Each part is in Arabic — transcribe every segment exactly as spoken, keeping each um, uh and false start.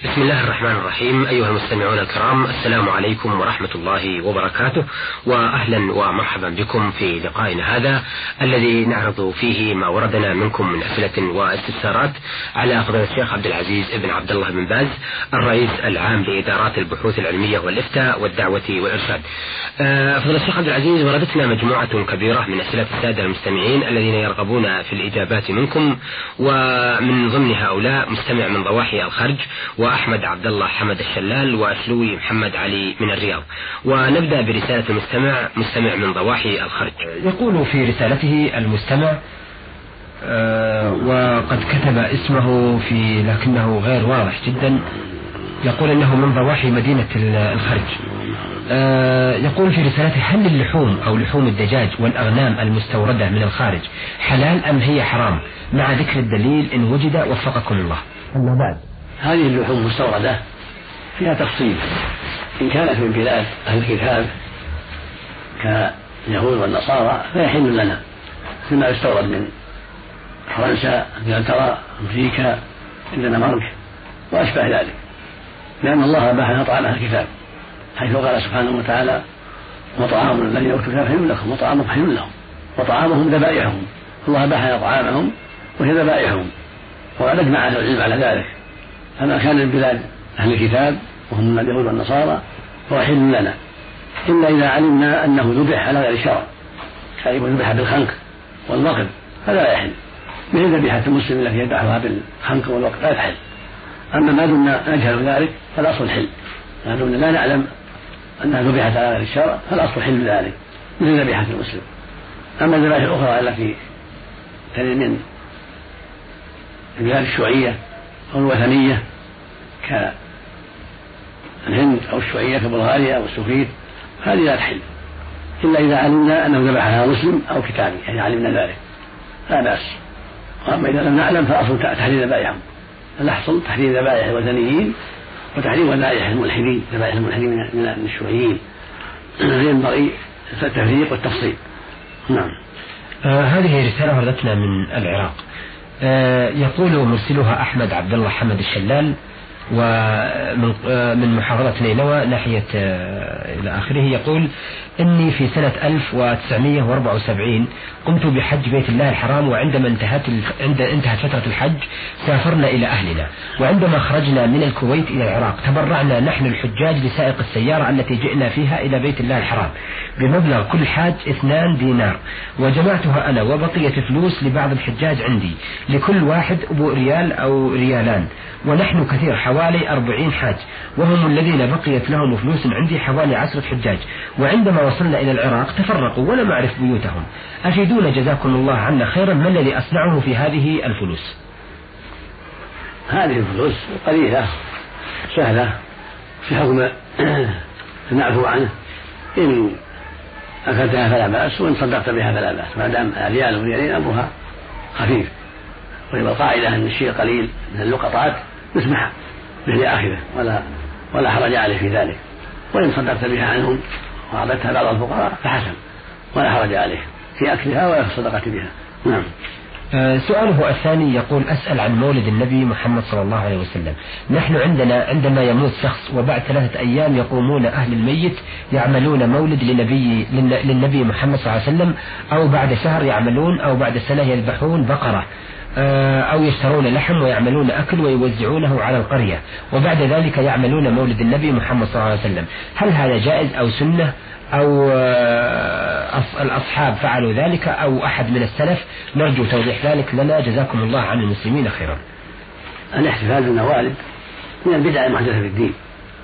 بسم الله الرحمن الرحيم. أيها المستمعون الكرام، السلام عليكم ورحمة الله وبركاته، وأهلا ومرحبا بكم في لقائنا هذا الذي نعرض فيه ما وردنا منكم من أسئلة واستفسارات على فضيلة الشيخ عبد العزيز بن عبد الله بن باز، الرئيس العام لإدارات البحوث العلمية والإفتاء والدعوة والإرشاد. فضيلة الشيخ عبد العزيز، وردتنا مجموعة كبيرة من أسئلة السادة المستمعين الذين يرغبون في الإجابات منكم، ومن ضمن هؤلاء مستمع من ضواحي الخرج، وأحمد عبد الله حمد الشلال، وأسلوي محمد علي من الرياض. ونبدأ برسالة المستمع مستمع من ضواحي الخرج. يقول في رسالته المستمع آه وقد كتب اسمه في لكنه غير واضح جدا، يقول انه من ضواحي مدينة الخرج. آه يقول في رسالته: هل اللحوم او لحوم الدجاج والاغنام المستوردة من الخارج حلال ام هي حرام، مع ذكر الدليل ان وجد وفقكم الله. أما بعد، هذه اللحوم المستوردة فيها تفصيل. إن كانت من بلاد أهل الكتاب كاليهود والنصارى فيحل لنا، مثل ما يستورد من فرنسا، انجلترا، أمريكا، الدنمارك وأشبه ذلك، لأن الله أباح لنا طعام أهل الكتاب، حيث قال سبحانه وتعالى: وطعام الذين أوتوا الكتاب حل لكم وطعامهم حل لهم وطعامهم ذبائحهم. الله أباح لنا طعامهم وهي ذبائحهم، وقد أجمع أهل العلم على ذلك. فما كان من بلاد أهل الكتاب وهم من اليهود والنصارى فهو حل لنا، إلا إذا علمنا أنه ذبح على غير الشرع، كأنه ذبح بالخنق والوقف، هذا لا يحل. مثل ذبيحة المسلم التي يذبحها بالخنق والوقف لا تحل. أما ما دمنا نجهل ذلك فالأصل حل، ما دمنا لا نعلم أنها ذبحت على غير الشرع فالأصل حل ذلك، مثل ذبيحة المسلم. أما الذبائح الأخرى التي تلي من البلاد الشيوعية أو الوثنية كالهند أو الشيوعية كبلغاريا والسوفيت، هذه لا تحل إلا إذا علمنا أنه ذبحها مسلم أو كتابي، يعني علمنا ذلك لا بأس. وأما إذا لم نعلم فأصل تحريم ذبائحهم، الأحصل تحريم ذبائح الوثنيين وتحريم ذبائح الملحدين، ذبائح الملحدين من الشيوعيين. ينبغي التفريق والتفصيل. نعم. آه هذه رسالة وردتنا من العراق. آه يقول مرسلها أحمد عبد الله حمد الشلال، ومن آه من محافظة نينوى ناحية آه إلى آخره. يقول: إني في سنة ألف وتسعمائة وأربعة وسبعين قمت بحج بيت الله الحرام، وعندما انتهت عند انتهت فترة الحج سافرنا إلى أهلنا، وعندما خرجنا من الكويت إلى العراق تبرعنا نحن الحجاج لسائق السيارة التي جئنا فيها إلى بيت الله الحرام بمبلغ كل حاج اثنان دينار، وجمعتها أنا وبقية فلوس لبعض الحجاج عندي، لكل واحد أبو ريال أو ريالان، ونحن كثير حوالي أربعين حاج، وهم الذين بقيت لهم فلوس عندي حوالي عشرة حجاج. وعندما وصلنا إلى العراق تفرقوا ولم أعرف بيوتهم. أفيدونا جزاكم الله عنا خيرا، ما الذي أصنعه في هذه الفلوس؟ هذه الفلوس قليلة سهلة في حكم نعفو عنه، إن أكلتها فلا بأس، وإن صدقت بها فلا بأس، ما دام ريال وريالين أمرها خفيف. ويبقى القاعدة أن الشيء قليل من اللقطات يسمح به آخره، ولا ولا حرج عليه في ذلك. وإن صدقت بها عنهم وأعطيتها بعض الفقراء فحسن، ولا حرج عليه في أكلها ولا في الصدقة بها. نعم. آه سؤاله الثاني يقول: أسأل عن مولد النبي محمد صلى الله عليه وسلم. نحن عندنا عندما يموت شخص وبعد ثلاثة أيام يقومون أهل الميت يعملون مولد لنبي للنبي محمد صلى الله عليه وسلم، أو بعد شهر يعملون، أو بعد سنة يذبحون بقرة أو يشترون لحم ويعملون أكل ويوزعونه على القرية، وبعد ذلك يعملون مولد النبي محمد صلى الله عليه وسلم. هل هذا جائز أو سنة، أو الأصحاب فعلوا ذلك أو أحد من السلف؟ نرجو توضيح ذلك لنا جزاكم الله عن المسلمين خيرا. الاحتفال بالموالد من البدع المحدثة في الدين،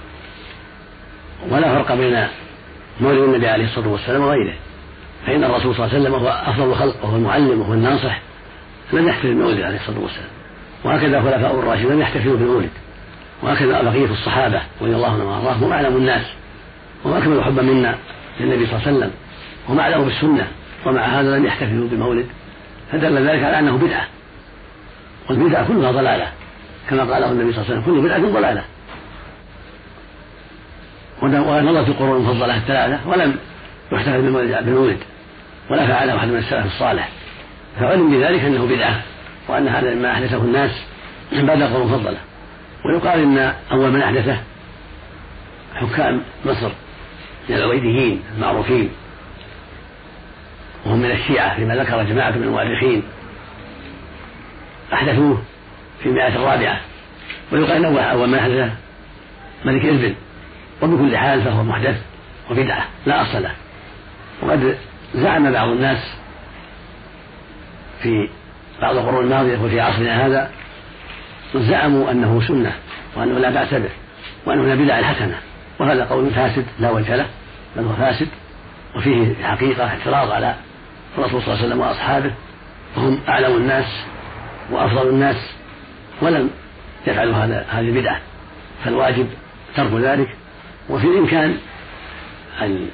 ولا فرق بين مولد النبي عليه الصلاة والسلام وغيره، فإن الرسول صلى الله عليه وسلم هو أفضل الخلق وهو المعلم وهو الناصح، لم يحتفل بالمولد عليه الصلاة والسلام. وهكذا خلفاء الراشدين لم يحتفلوا بالمولد، وهكذا بقية الصحابة رضي الله عنهم وارضاهم هم أعلم الناس وأكمل حبا منا للنبي صلى الله عليه وسلم، وهم أعلم بالسنة، ومع هذا لم يحتفلوا بالمولد، فدل ذلك على أنه بدعة، والبدعة كلها ضلالة، كما قاله النبي صلى الله عليه وسلم: كل بدعة ضلالة. ونظرت القرون المفضلة الثلاثة ولم يحتفل بالمولد ولا فعله أحد من السلف الصالح، فعلم بذلك أنه بدعة، وأن هذا مما أحدثه الناس بعد القرون المفضلة. ويقال إن أول من أحدثه حكام مصر من العبيديين المعروفين، وهم من الشيعة فيما ذكر جماعة من المؤرخين، أحدثوه في المئة الرابعة. ويقال إن أول من أحدثه ملك إربل، وبكل حال فهو محدث وبدعة لا أصل له. وقد زعم بعض الناس في بعض القرون الماضية وفي عصرنا هذا زعموا أنه سنة وأنه لا بأس به وأنه من البدع الحسنة، وهذا قول فاسد لا وجه له، بل هو فاسد وفيه حقيقة اعتراض على الرسول صلى الله عليه وسلم وأصحابه، وهم أعلم الناس وأفضل الناس ولم يفعلوا هذا هذه البدعة، فالواجب ترك ذلك. وفي الإمكان أن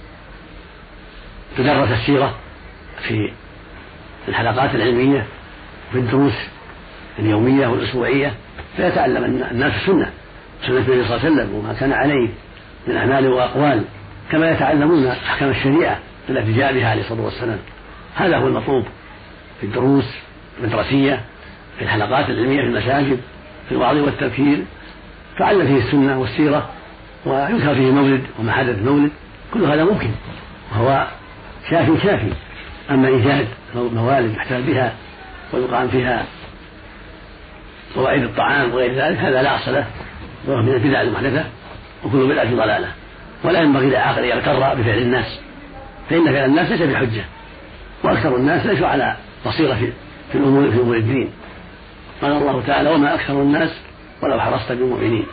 تدرس السيرة في الحلقات العلمية في الدروس اليومية والأسبوعية، فيتعلم الناس السنة سنة النبي صلى الله عليه وسلم وما كان عليه من أعمال وأقوال، كما يتعلمون أحكام الشريعة التي جاء بها عليه الصلاة والسلام. هذا هو المطلوب في الدروس المدرسية، في الحلقات العلمية في المساجد، في الوعظ والتذكير، تعلم فيه السنة والسيرة، ويذكر فيه مولد ومحادث مولد، كل هذا ممكن وهو شافي شافي. أما إيجاد موالد يحتفل بها ويقام فيها مواعيد الطعام وغير ذلك هذا لا أصل له، وهو من البدع المحدثة، وكل بدعة ضلالة. ولا ينبغي للعاقل يغتر بفعل الناس، فإن فعل الناس ليس بحجة، وأكثر الناس ليسوا على بصيرة في في الأمور في أمور الدين. قال الله تعالى: وما أكثر الناس ولو حرصت بالمؤمنين.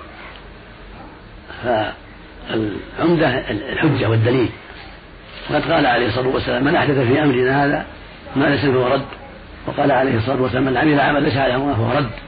فالعمدة الحجة والدليل. وقد قال عليه الصلاة والسلام: من أحدث في أمرنا هذا ما ليس فهو رد. وقال عليه الصلاة والسلام: من عمل عمل ليس عليه أمرنا فهو رد.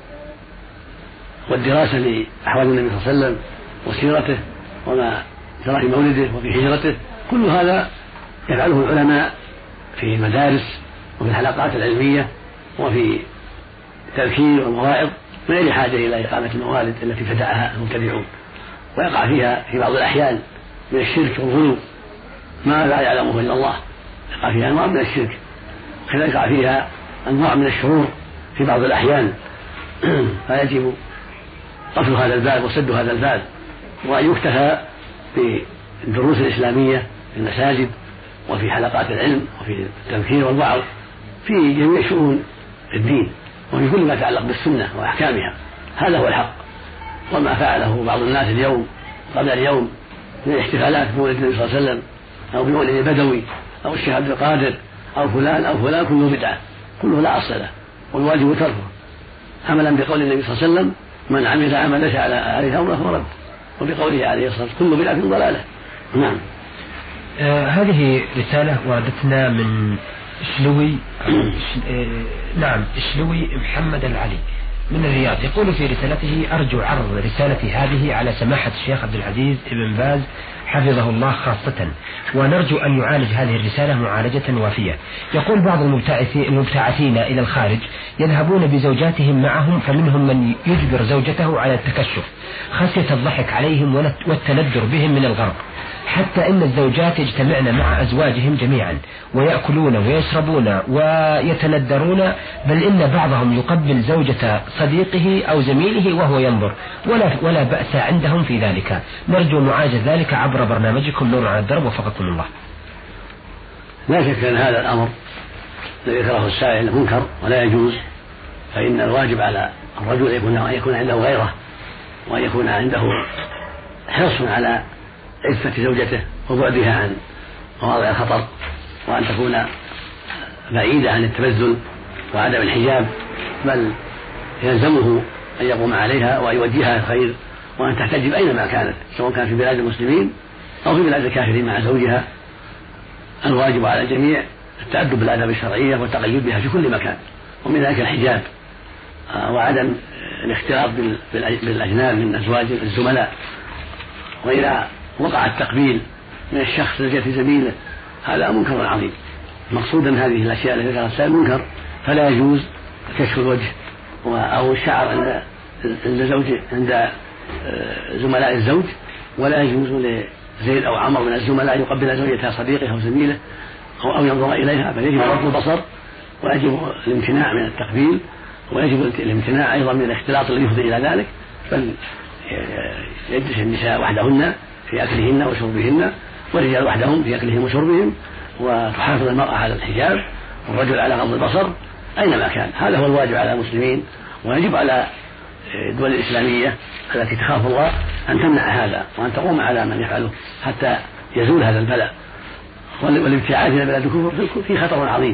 والدراسة لأحوال النبي صلى الله عليه وسلم وسيرته وما جرى في مولده وفي هجرته، كل هذا يفعله العلماء في المدارس وفي الحلقات العلمية وفي التذكير والمواعظ، من غير حاجة إلى إقامة الموالد التي ابتدعها المبتدعون، ويقع فيها في بعض الأحيان من الشرك والغلو ما لا يعلمه إلا الله، يقع فيها أنواع من الشرك، كذلك يقع فيها أنواع من الشرور في بعض الأحيان. فيجب قفل هذا الباب وسد هذا الباب، وأن يكتفى بالدروس الإسلامية في المساجد وفي حلقات العلم وفي التذكير والوعظ في جميع شؤون الدين وفي كل ما يتعلق بالسنة وأحكامها. هذا هو الحق. وما فعله بعض الناس اليوم قبل اليوم من الاحتفالات بمولد النبي صلى الله عليه وسلم أو بمولد البدوي أو الشيخ عبد القادر أو فلان أو فلان، كله بدعة، كله لا أصل له، والواجب تركه عملا بقول النبي صلى الله عليه وسلم: من عمل عمل ليس عليه أمره فهو رد. وبقوله عليه الصلاة والسلام: كل بدعة ضلالة. نعم. آه هذه رسالة وردتنا من شلوي آه نعم شلوي محمد العلي من الرياض، يقول في رسالته: أرجو عرض رسالتي هذه على سماحة الشيخ عبد العزيز بن باز حفظه الله خاصة، ونرجو أن يعالج هذه الرسالة معالجة وافية. يقول: بعض المبتعثين إلى الخارج يذهبون بزوجاتهم معهم، فمنهم من يجبر زوجته على التكشف خشية الضحك عليهم والتندر بهم من الغرب، حتى إن الزوجات يجتمعن مع أزواجهم جميعا ويأكلون ويشربون ويتندرون، بل إن بعضهم يقبل زوجة صديقه أو زميله وهو ينظر، ولا, ولا بأس عندهم في ذلك. نرجو معالجة ذلك عبر برنامجكم نور على الدرب، وفقكم الله. لا شك أن هذا الأمر الذي ذكره السائل منكر ولا يجوز، فإن الواجب على الرجل أن يكون عنده غيره، وأن يكون عنده حرص على عفة زوجته وبعدها عن مواضع الخطر، وأن تكون بعيدة عن التبذل وعدم الحجاب، بل يلزمه أن يقوم عليها وأن يوجهها الخير، وأن تحتجب أينما كانت، سواء كان في بلاد المسلمين أو في بلاد الكافرين مع زوجها. الواجب على الجميع التأدب بالآداب الشرعية والتقيد بها في كل مكان، ومن ذلك الحجاب وعدم الاختلاط بالأجناب من أزواج الزملاء. وإذا وقع التقبيل من الشخص لجهة زميله هذا منكر عظيم. مقصودا هذه الأشياء التي ذكرها السائل منكر، فلا يجوز كشف الوجه أو الشعر عند عند زوج عند زملاء الزوج، ولا يجوز لزيد أو عمر من الزملاء يقبل زوجة صديقه أو زميله أو ينظر إليها، بل يجب غض البصر، ويجب الامتناع من التقبيل، ويجب الامتناع أيضا من الاختلاط الذي يفضي إلى ذلك، بل يجلس النساء وحدهن في أكلهن وشربهن، والرجال وحدهم في أكلهم وشربهم، وتحافظ المرأة على الحجاب والرجل على غض البصر أينما كان. هذا هو الواجب على المسلمين، ويجب على الدول الإسلامية التي تخاف الله أن تمنع هذا وأن تقوم على من يفعله حتى يزول هذا البلاء. والابتعاد إلى بلاد الكفر فيه خطر عظيم،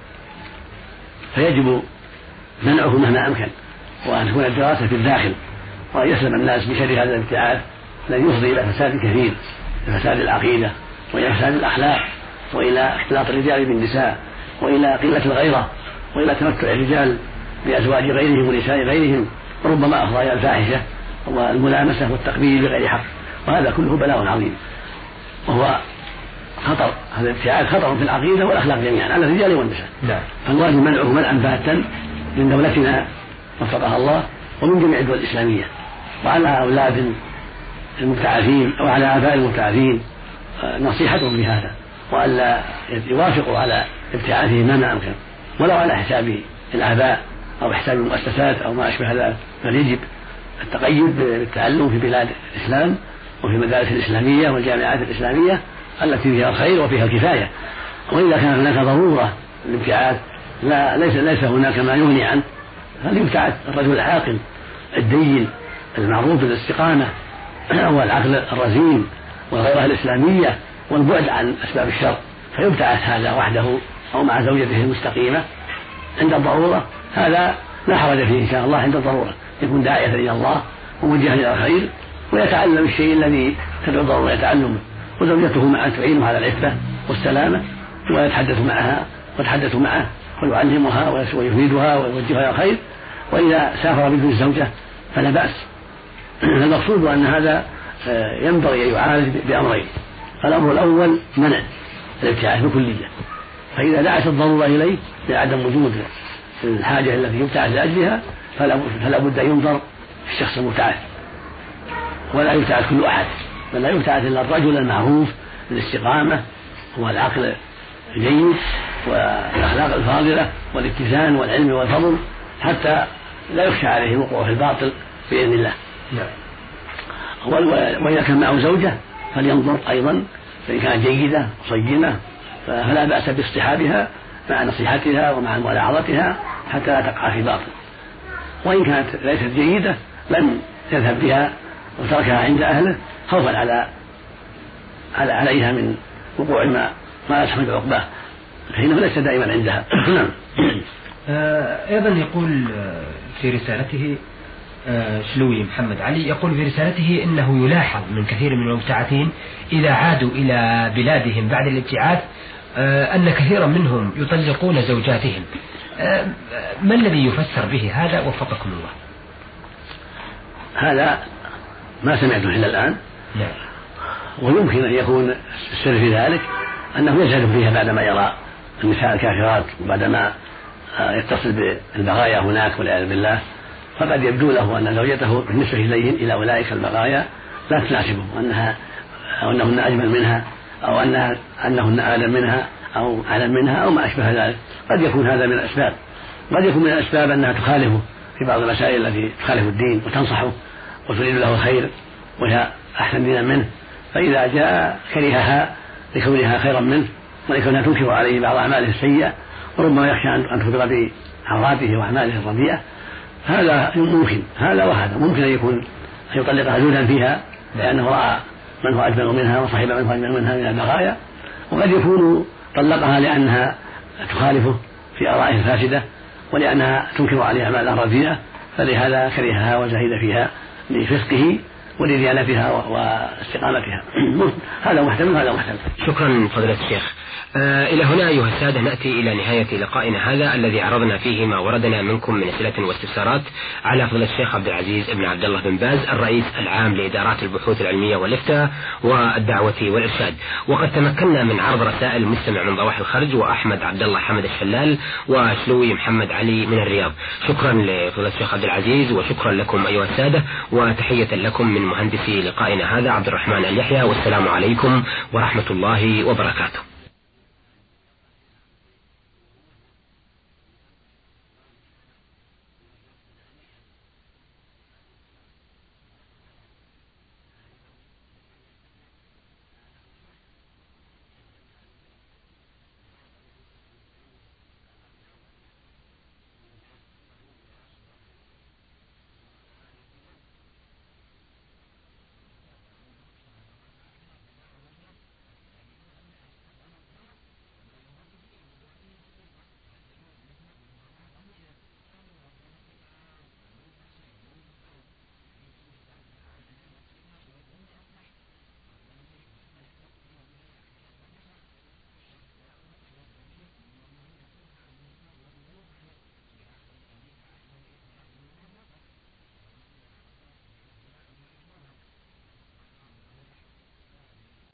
فيجب منعه مهما أمكن، وأن تكون الدراسة في الداخل، وأن يسلم الناس بشر هذا الابتعاد الذي يفضي إلى فساد كثير، إلى فساد العقيدة وإلى فساد الأخلاق وإلى اختلاط الرجال بالنساء وإلى قلة الغيرة وإلى تمتع الرجال بأزواج غيرهم ونساء غيرهم، وربما أفضى إلى الفاحشة والملامسة والتقبيل بغير حق، وهذا كله بلاء عظيم وهو خطر. هذا الابتعاد خطر في العقيدة والأخلاق جميعا على الرجال والنساء، فالواجب منعه منعا باتا من دولتنا وفقها الله ومن جميع الدول الإسلامية، وعلى أولاد المبتعثين أو على آباء المبتعثين نصيحتهم بهذا، وألا يوافقوا على ابتعاثهم مهما أمكن ولو على حساب الآباء أو حساب المؤسسات أو ما أشبه ذلك، بل يجب التقيد بالتعلم في بلاد الإسلام وفي المدارس الإسلامية والجامعات الإسلامية التي فيها الخير وفيها الكفاية. وإذا كان هناك ضرورة للابتعاث لا ليس ليس هناك ما يغني عنه، فليبتعث الرجل العاقل الدين المعروف بالاستقامة والعقل الرزين والغيرة الإسلامية والبعد عن أسباب الشر، فيبتعث هذا وحده أو مع زوجته المستقيمة عند الضرورة. هذا لا حرج فيه إن شاء الله عند الضرورة، يكون داعية إلى الله وموجها إلى الخير ويتعلم الشيء الذي تدعو الضرورة يتعلمه، وزوجته معه تعينه على العفة والسلامة ويتحدث معها ويتحدث معه ويعلمها ويفيدها ويوجهها إلى الخير. وإذا سافر بدون الزوجة فلا بأس. المقصود أن هذا ينبغي أن يعالج بأمرين: الأمر الأول منع الابتعاث بكلية، فإذا دعت الضرورة إليه لعدم وجود الحاجة التي يبتعث لأجلها فلا بد أن ينظر في الشخص المبتعث، ولا يبتعث كل أحد، بل لا يبتعث إلا الرجل المعروف بالاستقامة والعقل الجيد والأخلاق الفاضلة والاتزان والعلم والفضل، حتى لا يخشى عليه الوقوع في الباطل بإذن الله. وإذا كان معه زوجة فلينظر أيضا، فإن كانت جيدة صينة فلا بأس باصطحابها مع نصيحتها ومع ملاحظتها حتى لا تقع في باطل، وإن كانت ليست جيدة لم يذهب بها وتركها عند أهله خوفا على عليها من وقوع ما ما يحمل عقباه، فإنه ليس دائما عندها. نعم. أيضا يقول في رسالته شلوي محمد علي، يقول في رسالته إنه يلاحظ من كثير من المبتعثين إذا عادوا إلى بلادهم بعد الابتعاث أن كثيرا منهم يطلقون زوجاتهم. ما الذي يفسر به هذا وفقكم الله؟ هذا ما سمعته إلا الآن. لا. ويمكن أن يكون السر في ذلك أنه يزهد فيها بعدما يرى النساء الكافرات وبعدما يتصل بالبغايا هناك والعياذ بالله، فقد يبدو له أن زوجته بالنسبة إليهم إلى أولئك البغايا لا تناسبه، وأنها أو أنهن أجمل منها أو أنها أنهن أعلم منها أو أعلم منها أو ما أشبه ذلك. قد يكون هذا من الأسباب، قد يكون من الأسباب أنها تخالفه في بعض المسائل التي تخالف الدين وتنصحه وتريد له الخير وهي أحسن دينا منه، فإذا جاء كرهها لكونها خيرا منه ولكونها تنكر عليه بعض أعماله السيئة وربما يخشى أن تفضل بعوراته وأعماله الرديئة. هذا ممكن، هذا وهذا ممكن أن يكون أن يطلقها زوجا فيها لأنه رأى من هو أجمل منها وصاحب من هو أجمل منها من البغايا، وقد يكون طلقها لأنها تخالفه في آرائه الفاسدة ولأنها تنكر عليه أعمالها الرديئة، فلهذا كرهها وزهد فيها لفسقه ولديانتها واستقامتها. هذا محتمل هذا محتمل. شكرا فضيلة الشيخ. آه إلى هنا أيها السادة نأتي إلى نهاية لقائنا هذا الذي عرضنا فيه ما وردنا منكم من أسئلة واستفسارات على فضيلة الشيخ عبد العزيز بن عبد الله بن باز الرئيس العام لإدارات البحوث العلمية والإفتاء والدعوة والإرشاد. وقد تمكنا من عرض رسائل المستمع من ضواحي الخرج وأحمد عبد الله حمد الشلال وشلوي محمد علي من الرياض. شكرا لفضيلة الشيخ عبد العزيز وشكرا لكم أيها السادة، وتحية لكم من مهندسي لقائنا هذا عبد الرحمن اليحيى، والسلام عليكم ورحمة الله وبركاته.